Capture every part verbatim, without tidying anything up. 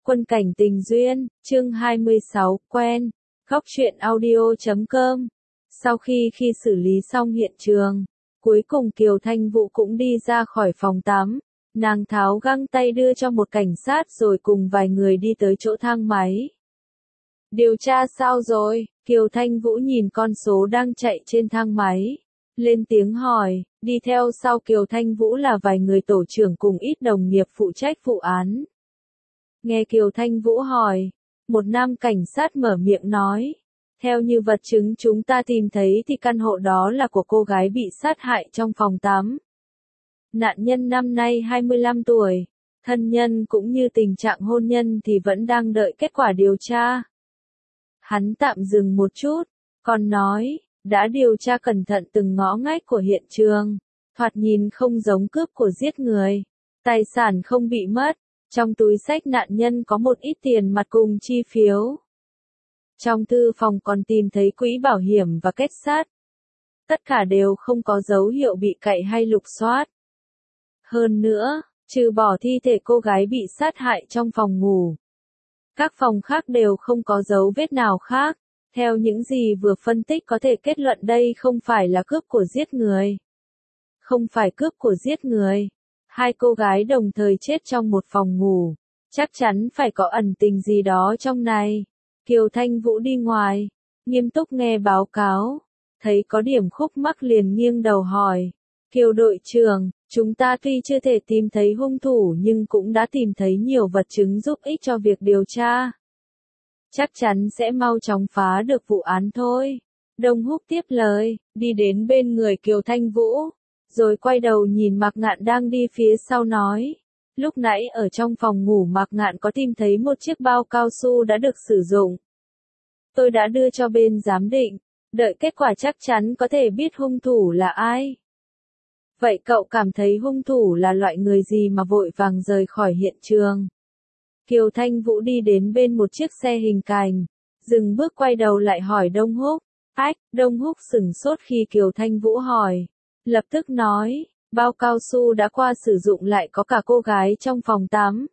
Quân cảnh tình duyên, chương hai mươi sáu, quen, góc truyện audio chấm com. Sau khi khi xử lý xong hiện trường, cuối cùng Kiều Thanh Vũ cũng đi ra khỏi phòng tắm. Nàng tháo găng tay đưa cho một cảnh sát rồi cùng vài người đi tới chỗ thang máy. Điều tra sao rồi? Kiều Thanh Vũ nhìn con số đang chạy trên thang máy. Lên tiếng hỏi, đi theo sau Kiều Thanh Vũ là vài người tổ trưởng cùng ít đồng nghiệp phụ trách vụ án. Nghe Kiều Thanh Vũ hỏi, một nam cảnh sát mở miệng nói, theo như vật chứng chúng ta tìm thấy thì căn hộ đó là của cô gái bị sát hại trong phòng tắm. Nạn nhân năm nay hai mươi lăm tuổi, thân nhân cũng như tình trạng hôn nhân thì vẫn đang đợi kết quả điều tra. Hắn tạm dừng một chút, còn nói, đã điều tra cẩn thận từng ngõ ngách của hiện trường, thoạt nhìn không giống cướp của giết người, tài sản không bị mất, trong túi xách nạn nhân có một ít tiền mặt cùng chi phiếu. Trong thư phòng còn tìm thấy quỹ bảo hiểm và kết sắt. Tất cả đều không có dấu hiệu bị cậy hay lục soát. Hơn nữa, trừ bỏ thi thể cô gái bị sát hại trong phòng ngủ, các phòng khác đều không có dấu vết nào khác. Theo những gì vừa phân tích có thể kết luận đây không phải là cướp của giết người. Không phải cướp của giết người. Hai cô gái đồng thời chết trong một phòng ngủ. Chắc chắn phải có ẩn tình gì đó trong này. Kiều Thanh Vũ đi ngoài, nghiêm túc nghe báo cáo. Thấy có điểm khúc mắc liền nghiêng đầu hỏi. Kiều đội trưởng, chúng ta tuy chưa thể tìm thấy hung thủ nhưng cũng đã tìm thấy nhiều vật chứng giúp ích cho việc điều tra. Chắc chắn sẽ mau chóng phá được vụ án thôi. Đông Húc tiếp lời, đi đến bên người Kiều Thanh Vũ, rồi quay đầu nhìn Mạc Ngạn đang đi phía sau nói. Lúc nãy ở trong phòng ngủ Mạc Ngạn có tìm thấy một chiếc bao cao su đã được sử dụng. Tôi đã đưa cho bên giám định, đợi kết quả chắc chắn có thể biết hung thủ là ai. Vậy cậu cảm thấy hung thủ là loại người gì mà vội vàng rời khỏi hiện trường? Kiều Thanh Vũ đi đến bên một chiếc xe hình cành, dừng bước quay đầu lại hỏi Đông Húc. Ách, Đông Húc sửng sốt khi Kiều Thanh Vũ hỏi. Lập tức nói, bao cao su đã qua sử dụng lại có cả cô gái trong phòng tắm.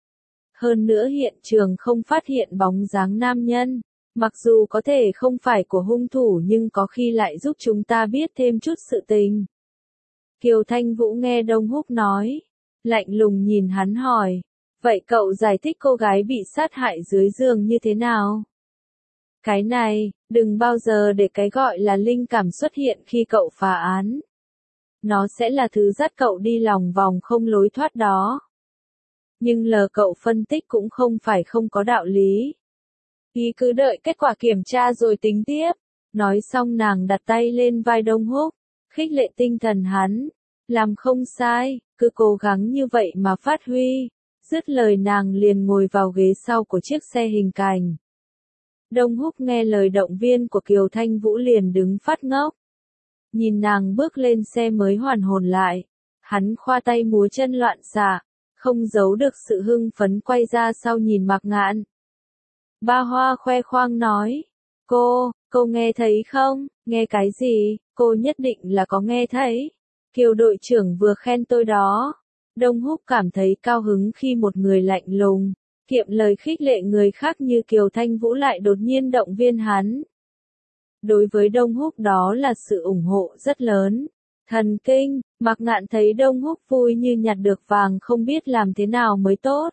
Hơn nữa hiện trường không phát hiện bóng dáng nam nhân, mặc dù có thể không phải của hung thủ nhưng có khi lại giúp chúng ta biết thêm chút sự tình. Kiều Thanh Vũ nghe Đông Húc nói, lạnh lùng nhìn hắn hỏi. Vậy cậu giải thích cô gái bị sát hại dưới giường như thế nào? Cái này, đừng bao giờ để cái gọi là linh cảm xuất hiện khi cậu phá án. Nó sẽ là thứ dắt cậu đi lòng vòng không lối thoát đó. Nhưng lờ cậu phân tích cũng không phải không có đạo lý. Ý cứ đợi kết quả kiểm tra rồi tính tiếp. Nói xong nàng đặt tay lên vai Đông Húc, khích lệ tinh thần hắn. Làm không sai, cứ cố gắng như vậy mà phát huy. Dứt lời nàng liền ngồi vào ghế sau của chiếc xe hình cành. Đông Húc nghe lời động viên của Kiều Thanh Vũ liền đứng phát ngốc. Nhìn nàng bước lên xe mới hoàn hồn lại. Hắn khoa tay múa chân loạn xạ, không giấu được sự hưng phấn quay ra sau nhìn Mạc Ngạn. Ba Hoa khoe khoang nói, cô, cô nghe thấy không? Nghe cái gì? Cô nhất định là có nghe thấy. Kiều đội trưởng vừa khen tôi đó. Đông Húc cảm thấy cao hứng khi một người lạnh lùng, kiệm lời khích lệ người khác như Kiều Thanh Vũ lại đột nhiên động viên hắn. Đối với Đông Húc đó là sự ủng hộ rất lớn. Thần kinh, Mạc Ngạn thấy Đông Húc vui như nhặt được vàng không biết làm thế nào mới tốt.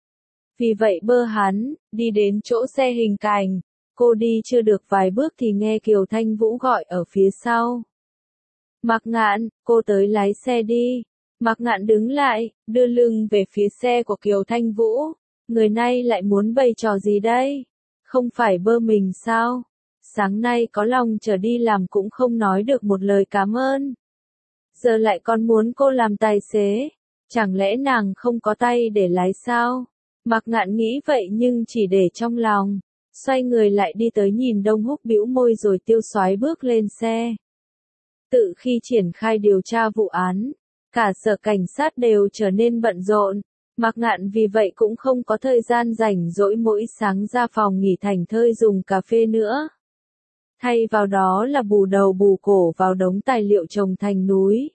Vì vậy bơ hắn, đi đến chỗ xe hình cành. Cô đi chưa được vài bước thì nghe Kiều Thanh Vũ gọi ở phía sau. Mạc Ngạn, cô tới lái xe đi. Mạc Ngạn đứng lại, đưa lưng về phía xe của Kiều Thanh Vũ. Người này lại muốn bày trò gì đây? Không phải bơ mình sao? Sáng nay có lòng trở đi làm cũng không nói được một lời cảm ơn. Giờ lại còn muốn cô làm tài xế. Chẳng lẽ nàng không có tay để lái sao? Mạc Ngạn nghĩ vậy nhưng chỉ để trong lòng. Xoay người lại đi tới nhìn Đông Húc bĩu môi rồi tiêu xoái bước lên xe. Tự khi triển khai điều tra vụ án, cả sở cảnh sát đều trở nên bận rộn. Mạc Ngạn vì vậy cũng không có thời gian rảnh rỗi mỗi sáng ra phòng nghỉ thành thơi dùng cà phê nữa. Thay vào đó là bù đầu bù cổ vào đống tài liệu chồng thành núi.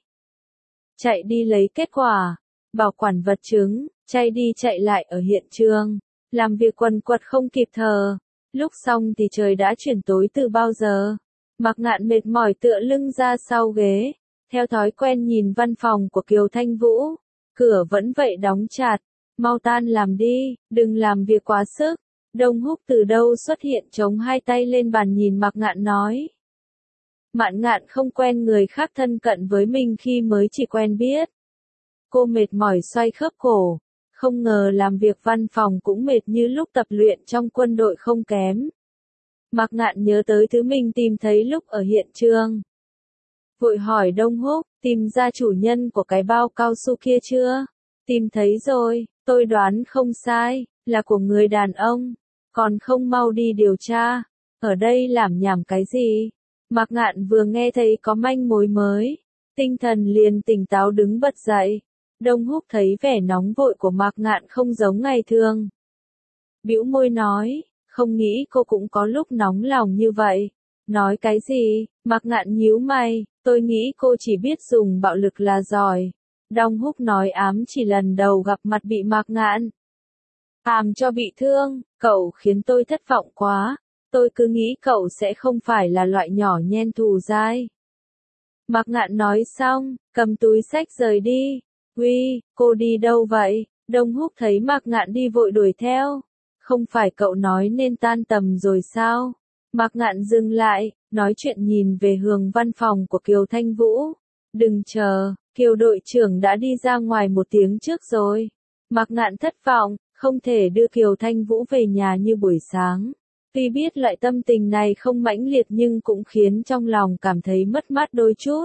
Chạy đi lấy kết quả, bảo quản vật chứng, chạy đi chạy lại ở hiện trường. Làm việc quần quật không kịp thở. Lúc xong thì trời đã chuyển tối từ bao giờ. Mạc Ngạn mệt mỏi tựa lưng ra sau ghế. Theo thói quen nhìn văn phòng của Kiều Thanh Vũ. Cửa vẫn vậy đóng chặt. Mau tan làm đi, đừng làm việc quá sức. Đông Húc từ đâu xuất hiện chống hai tay lên bàn nhìn Mạc Ngạn nói. Mạc Ngạn không quen người khác thân cận với mình khi mới chỉ quen biết. Cô mệt mỏi xoay khớp cổ. Không ngờ làm việc văn phòng cũng mệt như lúc tập luyện trong quân đội không kém. Mạc Ngạn nhớ tới thứ mình tìm thấy lúc ở hiện trường. Vội hỏi Đông Húc, tìm ra chủ nhân của cái bao cao su kia chưa? Tìm thấy rồi, tôi đoán không sai, là của người đàn ông. Còn không mau đi điều tra. Ở đây làm nhảm cái gì? Mạc Ngạn vừa nghe thấy có manh mối mới. Tinh thần liền tỉnh táo đứng bật dậy. Đông Húc thấy vẻ nóng vội của Mạc Ngạn không giống ngày thường. Bĩu môi nói, không nghĩ cô cũng có lúc nóng lòng như vậy. Nói cái gì? Mạc Ngạn nhíu mày, tôi nghĩ cô chỉ biết dùng bạo lực là giỏi. Đông Húc nói ám chỉ lần đầu gặp mặt bị Mạc Ngạn làm cho bị thương, cậu khiến tôi thất vọng quá. Tôi cứ nghĩ cậu sẽ không phải là loại nhỏ nhen thù dai. Mạc Ngạn nói xong, cầm túi xách rời đi. Uy, cô đi đâu vậy? Đông Húc thấy Mạc Ngạn đi vội đuổi theo. Không phải cậu nói nên tan tầm rồi sao? Mạc Ngạn dừng lại, nói chuyện nhìn về hướng văn phòng của Kiều Thanh Vũ. Đừng chờ, Kiều đội trưởng đã đi ra ngoài một tiếng trước rồi. Mạc Ngạn thất vọng, không thể đưa Kiều Thanh Vũ về nhà như buổi sáng. Tuy biết loại tâm tình này không mãnh liệt nhưng cũng khiến trong lòng cảm thấy mất mát đôi chút.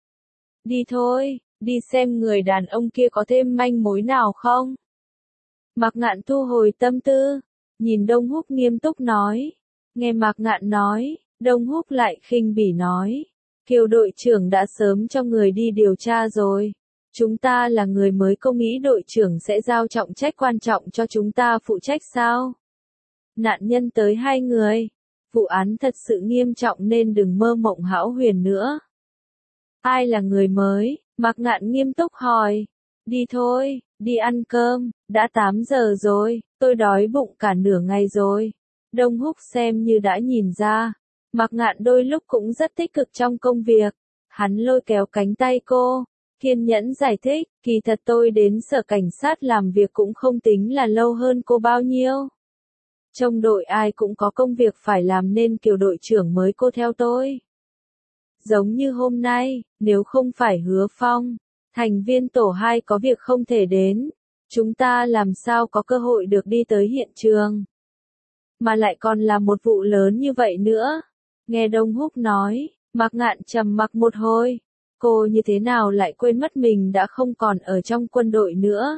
Đi thôi, đi xem người đàn ông kia có thêm manh mối nào không? Mạc Ngạn thu hồi tâm tư, nhìn Đông Húc nghiêm túc nói. Nghe Mạc Ngạn nói, Đông Húc lại khinh bỉ nói. Kiều đội trưởng đã sớm cho người đi điều tra rồi. Chúng ta là người mới, cô nghĩ đội trưởng sẽ giao trọng trách quan trọng cho chúng ta phụ trách sao? Nạn nhân tới hai người. Vụ án thật sự nghiêm trọng nên đừng mơ mộng hão huyền nữa. Ai là người mới? Mạc Ngạn nghiêm túc hỏi. Đi thôi, đi ăn cơm, đã tám giờ rồi, tôi đói bụng cả nửa ngày rồi. Đông Húc xem như đã nhìn ra. Mạc Ngạn đôi lúc cũng rất tích cực trong công việc. Hắn lôi kéo cánh tay cô, kiên nhẫn giải thích, kỳ thật tôi đến sở cảnh sát làm việc cũng không tính là lâu hơn cô bao nhiêu. Trong đội ai cũng có công việc phải làm nên Kiều đội trưởng mới cô theo tôi. Giống như hôm nay, nếu không phải Hứa Phong, thành viên tổ hai có việc không thể đến, chúng ta làm sao có cơ hội được đi tới hiện trường. Mà lại còn là một vụ lớn như vậy nữa. Nghe Đông Húc nói, Mạc Ngạn trầm mặc một hồi. Cô như thế nào lại quên mất mình đã không còn ở trong quân đội nữa.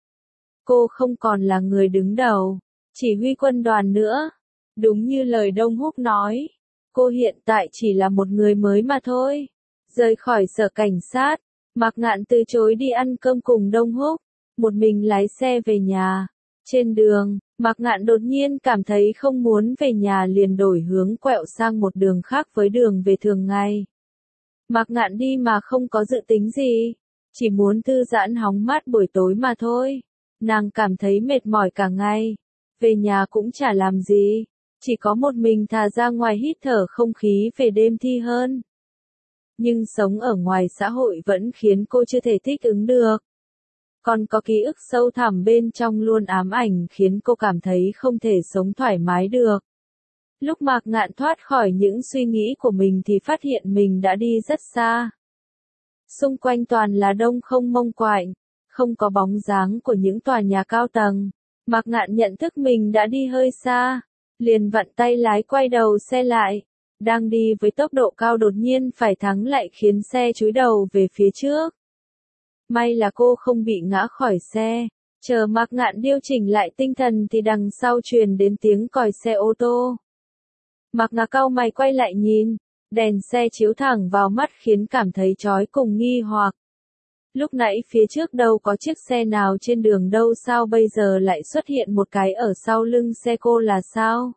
Cô không còn là người đứng đầu, chỉ huy quân đoàn nữa. Đúng như lời Đông Húc nói, cô hiện tại chỉ là một người mới mà thôi. Rời khỏi sở cảnh sát, Mạc Ngạn từ chối đi ăn cơm cùng Đông Húc, một mình lái xe về nhà. Trên đường, Mạc Ngạn đột nhiên cảm thấy không muốn về nhà liền đổi hướng quẹo sang một đường khác với đường về thường ngày. Mạc Ngạn đi mà không có dự tính gì, chỉ muốn thư giãn hóng mát buổi tối mà thôi. Nàng cảm thấy mệt mỏi cả ngày, về nhà cũng chả làm gì, chỉ có một mình thà ra ngoài hít thở không khí về đêm thi hơn. Nhưng sống ở ngoài xã hội vẫn khiến cô chưa thể thích ứng được. Còn có ký ức sâu thẳm bên trong luôn ám ảnh khiến cô cảm thấy không thể sống thoải mái được. Lúc Mạc Ngạn thoát khỏi những suy nghĩ của mình thì phát hiện mình đã đi rất xa. Xung quanh toàn là đông không mông quạnh, không có bóng dáng của những tòa nhà cao tầng. Mạc Ngạn nhận thức mình đã đi hơi xa, liền vặn tay lái quay đầu xe lại. Đang đi với tốc độ cao đột nhiên phải thắng lại khiến xe chúi đầu về phía trước. May là cô không bị ngã khỏi xe. Chờ Mạc Ngạn điều chỉnh lại tinh thần thì đằng sau truyền đến tiếng còi xe ô tô. Mạc Ngạn cau mày quay lại nhìn, đèn xe chiếu thẳng vào mắt khiến cảm thấy chói cùng nghi hoặc. Lúc nãy phía trước đâu có chiếc xe nào trên đường đâu, sao bây giờ lại xuất hiện một cái ở sau lưng xe cô là sao?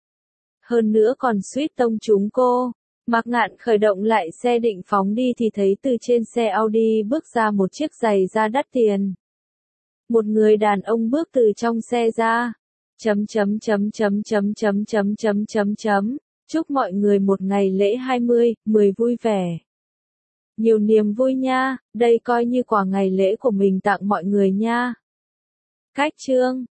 Hơn nữa còn suýt tông trúng cô. Mạc Ngạn khởi động lại xe định phóng đi thì thấy từ trên xe Audi bước ra một chiếc giày da đắt tiền. Một người đàn ông bước từ trong xe ra. Chấm chấm chấm chấm chấm chấm chấm chấm chấm chấm. Chúc mọi người một ngày lễ hai mươi, mười vui vẻ. Nhiều niềm vui nha, đây coi như quà ngày lễ của mình tặng mọi người nha. Cách chương